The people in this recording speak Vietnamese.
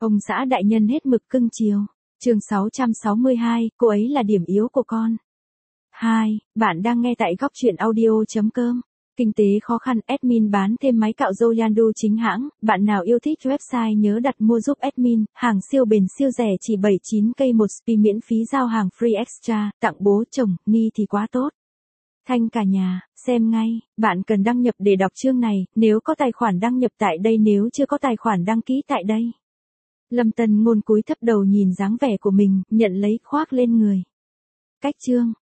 Ông xã đại nhân hết mực cưng chiều. Chương 662, cô ấy là điểm yếu của con. 2. Bạn đang nghe tại góc truyện audio.com. Kinh tế khó khăn, admin bán thêm máy cạo râu Yandu chính hãng. Bạn nào yêu thích website nhớ đặt mua giúp admin. Hàng siêu bền siêu rẻ chỉ 79k một spi, miễn phí giao hàng free extra. Tặng bố chồng, ni thì quá tốt. Thanh cả nhà, xem ngay. Bạn cần đăng nhập để đọc chương này. Nếu có tài khoản đăng nhập tại đây, nếu chưa có tài khoản đăng ký tại đây. Lâm Tân Ngôn cúi thấp đầu nhìn dáng vẻ của mình, nhận lấy khoác lên người. Cách chương.